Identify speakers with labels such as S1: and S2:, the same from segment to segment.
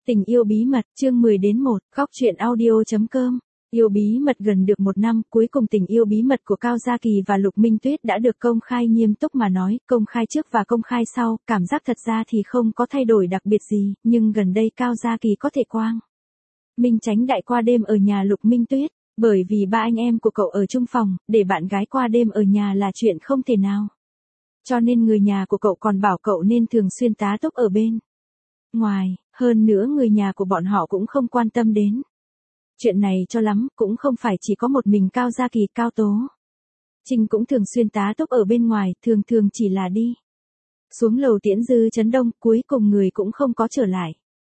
S1: Tình yêu bí mật, chương 10 đến 1, góc truyện audio.com. Yêu bí mật gần được 1 năm, cuối cùng tình yêu bí mật của Cao Gia Kỳ và Lục Minh Tuyết đã được công khai. Nghiêm túc mà nói, công khai trước và công khai sau, cảm giác thật ra thì không có thay đổi đặc biệt gì, nhưng gần đây Cao Gia Kỳ có thể quang minh tránh đại qua đêm ở nhà Lục Minh Tuyết, bởi vì ba anh em của cậu ở chung phòng, để bạn gái qua đêm ở nhà là chuyện không thể nào. Cho nên người nhà của cậu còn bảo cậu nên thường xuyên tá túc ở bên ngoài, hơn nữa người nhà của bọn họ cũng không quan tâm đến chuyện này cho lắm, cũng không phải chỉ có một mình Cao Gia Kỳ, Cao Tố Trinh cũng thường xuyên tá túc ở bên ngoài, thường thường chỉ là đi xuống lầu tiễn Dư Chấn Đông, cuối cùng người cũng không có trở lại.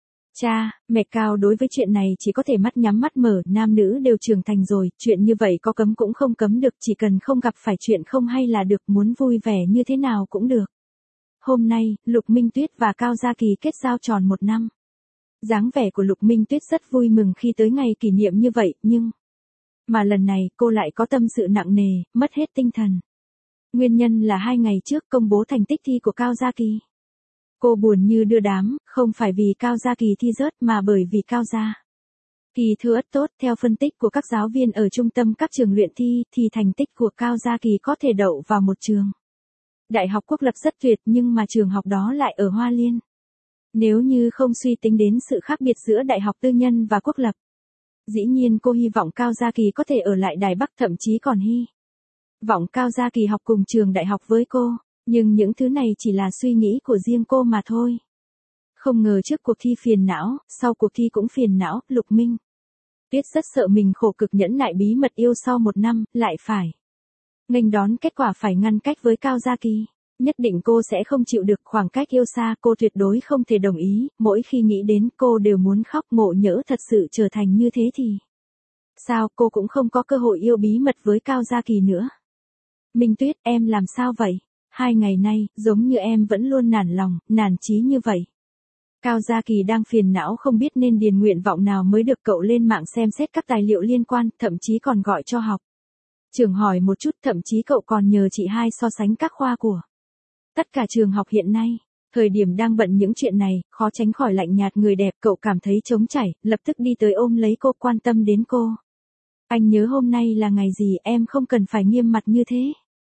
S1: Cha, mẹ Cao đối với chuyện này chỉ có thể mắt nhắm mắt mở, nam nữ đều trưởng thành rồi, chuyện như vậy có cấm cũng không cấm được, chỉ cần không gặp phải chuyện không hay là được, muốn vui vẻ như thế nào cũng được. Hôm nay, Lục Minh Tuyết và Cao Gia Kỳ kết giao tròn 1 năm. Dáng vẻ của Lục Minh Tuyết rất vui mừng khi tới ngày kỷ niệm như vậy, nhưng mà lần này cô lại có tâm sự nặng nề, mất hết tinh thần. Nguyên nhân là 2 ngày trước công bố thành tích thi của Cao Gia Kỳ. Cô buồn như đưa đám, không phải vì Cao Gia Kỳ thi rớt mà bởi vì Cao Gia Kỳ thưa ất tốt. Theo phân tích của các giáo viên ở trung tâm các trường luyện thi thì thành tích của Cao Gia Kỳ có thể đậu vào một trường Đại học quốc lập rất tuyệt, nhưng mà trường học đó lại ở Hoa Liên. Nếu như không suy tính đến sự khác biệt giữa đại học tư nhân và quốc lập, dĩ nhiên cô hy vọng Cao Gia Kỳ có thể ở lại Đài Bắc, thậm chí còn hy vọng Cao Gia Kỳ học cùng trường đại học với cô, nhưng những thứ này chỉ là suy nghĩ của riêng cô mà thôi. Không ngờ trước cuộc thi phiền não, sau cuộc thi cũng phiền não, Lục Minh Tuyết rất sợ mình khổ cực nhẫn nại bí mật yêu sau 1 năm, lại phải nghênh đón kết quả phải ngăn cách với Cao Gia Kỳ. Nhất định cô sẽ không chịu được khoảng cách yêu xa, cô tuyệt đối không thể đồng ý, mỗi khi nghĩ đến cô đều muốn khóc. Ngộ nhỡ thật sự trở thành như thế thì sao, cô cũng không có cơ hội yêu bí mật với Cao Gia Kỳ nữa. Minh Tuyết, em làm sao vậy? 2 ngày nay, giống như em vẫn luôn nản lòng, nản chí như vậy. Cao Gia Kỳ đang phiền não không biết nên điền nguyện vọng nào mới được, cậu lên mạng xem xét các tài liệu liên quan, thậm chí còn gọi cho học trường hỏi một chút, thậm chí cậu còn nhờ chị hai so sánh các khoa của tất cả trường học hiện nay. Thời điểm đang bận những chuyện này, khó tránh khỏi lạnh nhạt người đẹp, cậu cảm thấy trống trải, lập tức đi tới ôm lấy cô, quan tâm đến cô. Anh nhớ hôm nay là ngày gì, em không cần phải nghiêm mặt như thế.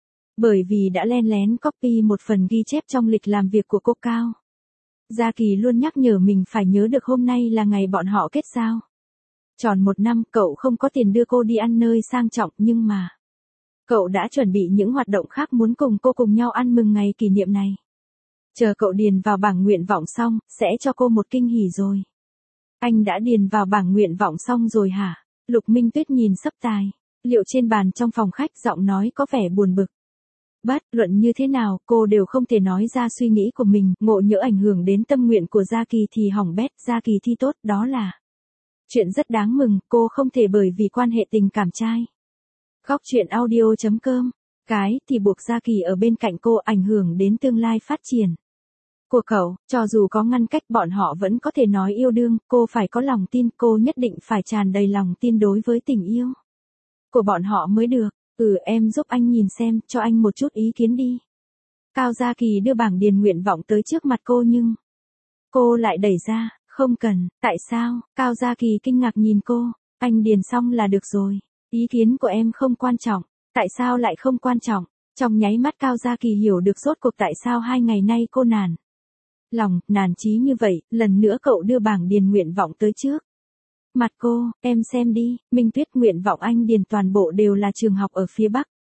S1: Bởi vì đã len lén copy một phần ghi chép trong lịch làm việc của cô Cao Gia Kỳ luôn nhắc nhở mình phải nhớ được hôm nay là ngày bọn họ kết giao tròn 1 năm. Cậu không có tiền đưa cô đi ăn nơi sang trọng, nhưng mà cậu đã chuẩn bị những hoạt động khác muốn cùng cô cùng nhau ăn mừng ngày kỷ niệm này. Chờ cậu điền vào bảng nguyện vọng xong, sẽ cho cô một kinh hỉ rồi. Anh đã điền vào bảng nguyện vọng xong rồi hả? Lục Minh Tuyết nhìn sấp tài liệu trên bàn trong phòng khách, giọng nói có vẻ buồn bực. Bất luận như thế nào, cô đều không thể nói ra suy nghĩ của mình, ngộ nhỡ ảnh hưởng đến tâm nguyện của Gia Kỳ thì hỏng bét. Gia Kỳ thi tốt, đó là chuyện rất đáng mừng, cô không thể bởi vì quan hệ tình cảm trai góc truyện audio.com cái thì buộc Gia Kỳ ở bên cạnh cô, ảnh hưởng đến tương lai phát triển của cậu. Cho dù có ngăn cách, bọn họ vẫn có thể nói yêu đương, cô phải có lòng tin, cô nhất định phải tràn đầy lòng tin đối với tình yêu của bọn họ mới được. Em giúp anh nhìn xem, cho anh một chút ý kiến đi. Cao Gia Kỳ đưa bảng điền nguyện vọng tới trước mặt cô nhưng cô lại đẩy ra. Không cần. Tại sao? Cao Gia Kỳ kinh ngạc nhìn cô. Anh điền xong là được rồi. Ý kiến của em không quan trọng. Tại sao lại không quan trọng? Trong nháy mắt Cao Gia Kỳ hiểu được rốt cuộc tại sao 2 ngày nay cô nản lòng, nản chí như vậy. Lần nữa cậu đưa bảng điền nguyện vọng tới trước mặt cô. Em xem đi, Minh Tuyết, nguyện vọng anh điền toàn bộ đều là trường học ở phía Bắc.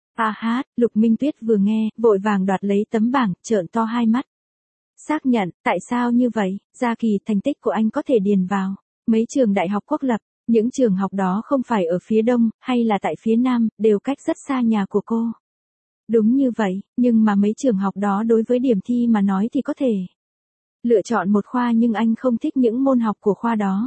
S1: Lục Minh Tuyết vừa nghe, vội vàng đoạt lấy tấm bảng, trợn to hai mắt. Xác nhận, tại sao như vậy? Gia Kỳ, thành tích của anh có thể điền vào mấy trường đại học quốc lập, những trường học đó không phải ở phía Đông, hay là tại phía Nam, đều cách rất xa nhà của cô. Đúng như vậy, nhưng mà mấy trường học đó đối với điểm thi mà nói thì có thể lựa chọn một khoa, nhưng anh không thích những môn học của khoa đó.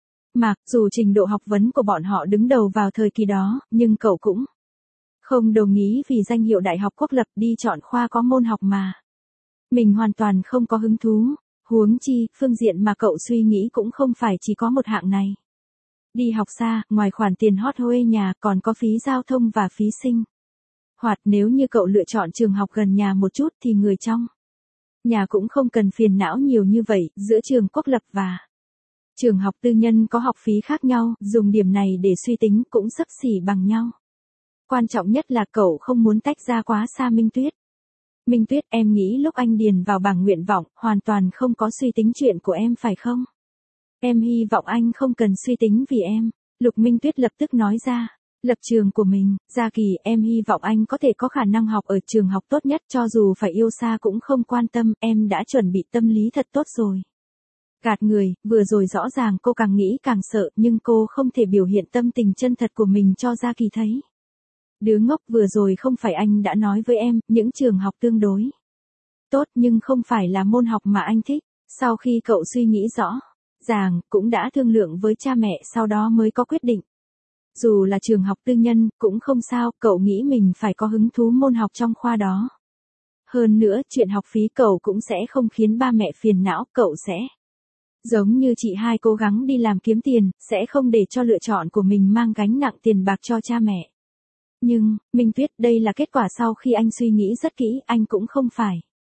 S1: Dù trình độ học vấn của bọn họ đứng đầu vào thời kỳ đó, nhưng cậu cũng không đồng ý vì danh hiệu đại học quốc lập đi chọn khoa có môn học mà mình hoàn toàn không có hứng thú. Huống chi, phương diện mà cậu suy nghĩ cũng không phải chỉ có một hạng này. Đi học xa, ngoài khoản tiền hot thuê nhà, còn có phí giao thông và phí sinh hoạt. Nếu như cậu lựa chọn trường học gần nhà một chút thì người trong nhà cũng không cần phiền não nhiều như vậy. Giữa trường quốc lập và Trường học tư nhân có học phí khác nhau, dùng điểm này để suy tính cũng xấp xỉ bằng nhau. Quan trọng nhất là cậu không muốn tách ra quá xa Minh Tuyết. Minh Tuyết, em nghĩ lúc anh điền vào bảng nguyện vọng, hoàn toàn không có suy tính chuyện của em phải không? Em hy vọng anh không cần suy tính vì em. Lục Minh Tuyết lập tức nói ra. Lập trường của mình, Gia Kỳ, em hy vọng anh có thể có khả năng học ở trường học tốt nhất, cho dù phải yêu xa cũng không quan tâm, em đã chuẩn bị tâm lý thật tốt rồi. Gạt người, vừa rồi rõ ràng cô càng nghĩ càng sợ, nhưng cô không thể biểu hiện tâm tình chân thật của mình cho Gia Kỳ thấy. Đứa ngốc, vừa rồi không phải anh đã nói với em, những trường học tương đối tốt nhưng không phải là môn học mà anh thích. Sau khi cậu suy nghĩ rõ ràng, cũng đã thương lượng với cha mẹ, sau đó mới có quyết định. Dù là trường học tư nhân, cũng không sao, cậu nghĩ mình phải có hứng thú môn học trong khoa đó. Hơn nữa, chuyện học phí cậu cũng sẽ không khiến ba mẹ phiền não, cậu sẽ giống như chị hai cố gắng đi làm kiếm tiền, sẽ không để cho lựa chọn của mình mang gánh nặng tiền bạc cho cha mẹ. Nhưng, Minh Tuyết, đây là kết quả sau khi anh suy nghĩ rất kỹ, anh cũng không phải.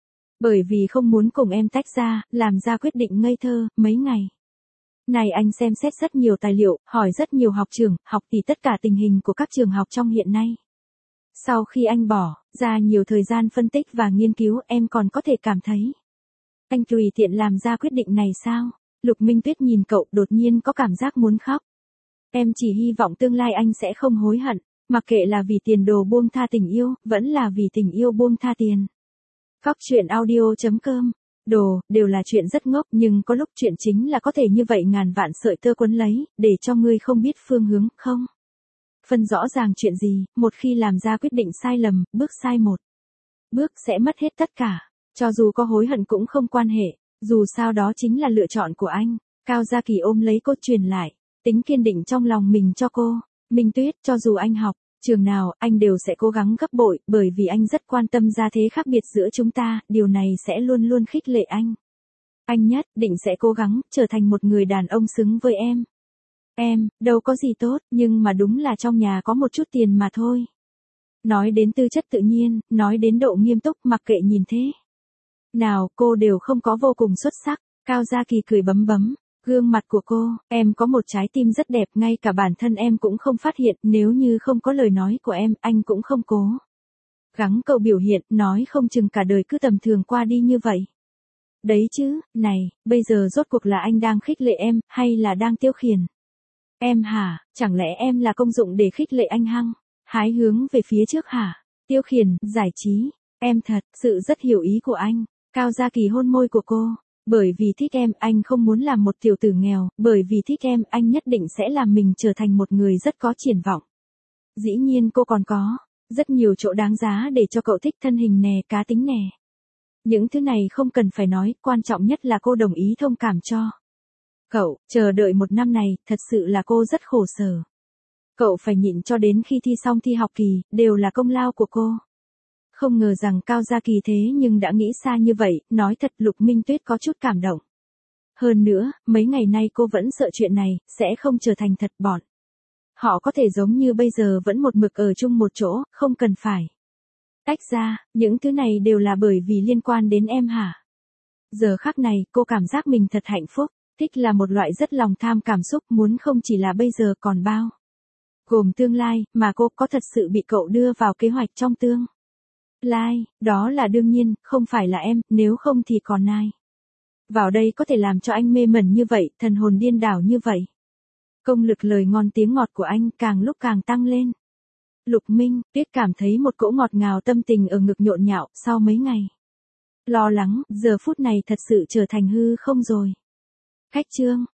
S1: Bởi vì không muốn cùng em tách ra, làm ra quyết định ngây thơ, mấy ngày này anh xem xét rất nhiều tài liệu, hỏi rất nhiều học trường, học tỷ tất cả tình hình của các trường học trong hiện nay. Sau khi anh bỏ ra nhiều thời gian phân tích và nghiên cứu, em còn có thể cảm thấy anh tùy tiện làm ra quyết định này sao? Lục Minh Tuyết nhìn cậu, đột nhiên có cảm giác muốn khóc. Em chỉ hy vọng tương lai anh sẽ không hối hận, mặc kệ là vì tiền đồ buông tha tình yêu, vẫn là vì tình yêu buông tha tiền. Các chuyện audio.com. Đồ, đều là chuyện rất ngốc, nhưng có lúc chuyện chính là có thể như vậy, ngàn vạn sợi tơ quấn lấy, để cho ngươi không biết phương hướng, không phân rõ ràng chuyện gì, một khi làm ra quyết định sai lầm, bước sai một bước sẽ mất hết tất cả. Cho dù có hối hận cũng không quan hệ, dù sao đó chính là lựa chọn của anh. Cao Gia Kỳ ôm lấy cô, truyền lại tính kiên định trong lòng mình cho cô. Minh Tuyết, cho dù anh học trường nào, anh đều sẽ cố gắng gấp bội, bởi vì anh rất quan tâm gia thế khác biệt giữa chúng ta, điều này sẽ luôn luôn khích lệ anh. Anh nhất định sẽ cố gắng trở thành một người đàn ông xứng với em. Em, đâu có gì tốt, nhưng mà đúng là trong nhà có một chút tiền mà thôi. Nói đến tư chất tự nhiên, nói đến độ nghiêm túc, mặc kệ nhìn thế nào, cô đều không có vô cùng xuất sắc. Cao Gia Kỳ cười bấm bấm gương mặt của cô, em có một trái tim rất đẹp, ngay cả bản thân em cũng không phát hiện, nếu như không có lời nói của em, anh cũng không cố gắng cậu biểu hiện, nói không chừng cả đời cứ tầm thường qua đi như vậy. Đấy chứ, này, bây giờ rốt cuộc là anh đang khích lệ em, hay là đang tiêu khiển em hả? Chẳng lẽ em là công dụng để khích lệ anh hăng hái hướng về phía trước hả? Tiêu khiển, giải trí, em thật sự rất hiểu ý của anh. Cao Gia Kỳ hôn môi của cô. Bởi vì thích em, anh không muốn làm một tiểu tử nghèo, bởi vì thích em, anh nhất định sẽ làm mình trở thành một người rất có triển vọng. Dĩ nhiên cô còn có rất nhiều chỗ đáng giá để cho cậu thích, thân hình nè, cá tính nè. Những thứ này không cần phải nói, quan trọng nhất là cô đồng ý thông cảm cho cậu. Chờ đợi một năm này, thật sự là cô rất khổ sở. Cậu phải nhịn cho đến khi thi xong thi học kỳ, đều là công lao của cô. Không ngờ rằng Cao Gia Kỳ thế nhưng đã nghĩ xa như vậy, nói thật Lục Minh Tuyết có chút cảm động. Hơn nữa, mấy ngày nay cô vẫn sợ chuyện này, sẽ không trở thành thật, bọn họ có thể giống như bây giờ vẫn một mực ở chung một chỗ, không cần phải tách ra, những thứ này đều là bởi vì liên quan đến em hả? Giờ khắc này, cô cảm giác mình thật hạnh phúc, thích là một loại rất lòng tham cảm xúc, muốn không chỉ là bây giờ còn bao gồm tương lai, mà cô có thật sự bị cậu đưa vào kế hoạch trong tương lai, đó là đương nhiên, không phải là em, nếu không thì còn ai vào đây có thể làm cho anh mê mẩn như vậy, thần hồn điên đảo như vậy. Công lực lời ngon tiếng ngọt của anh càng lúc càng tăng lên. Lục Minh Tuyết cảm thấy một cỗ ngọt ngào tâm tình ở ngực nhộn nhạo, sau mấy ngày lo lắng, giờ phút này thật sự trở thành hư không rồi. Khách trương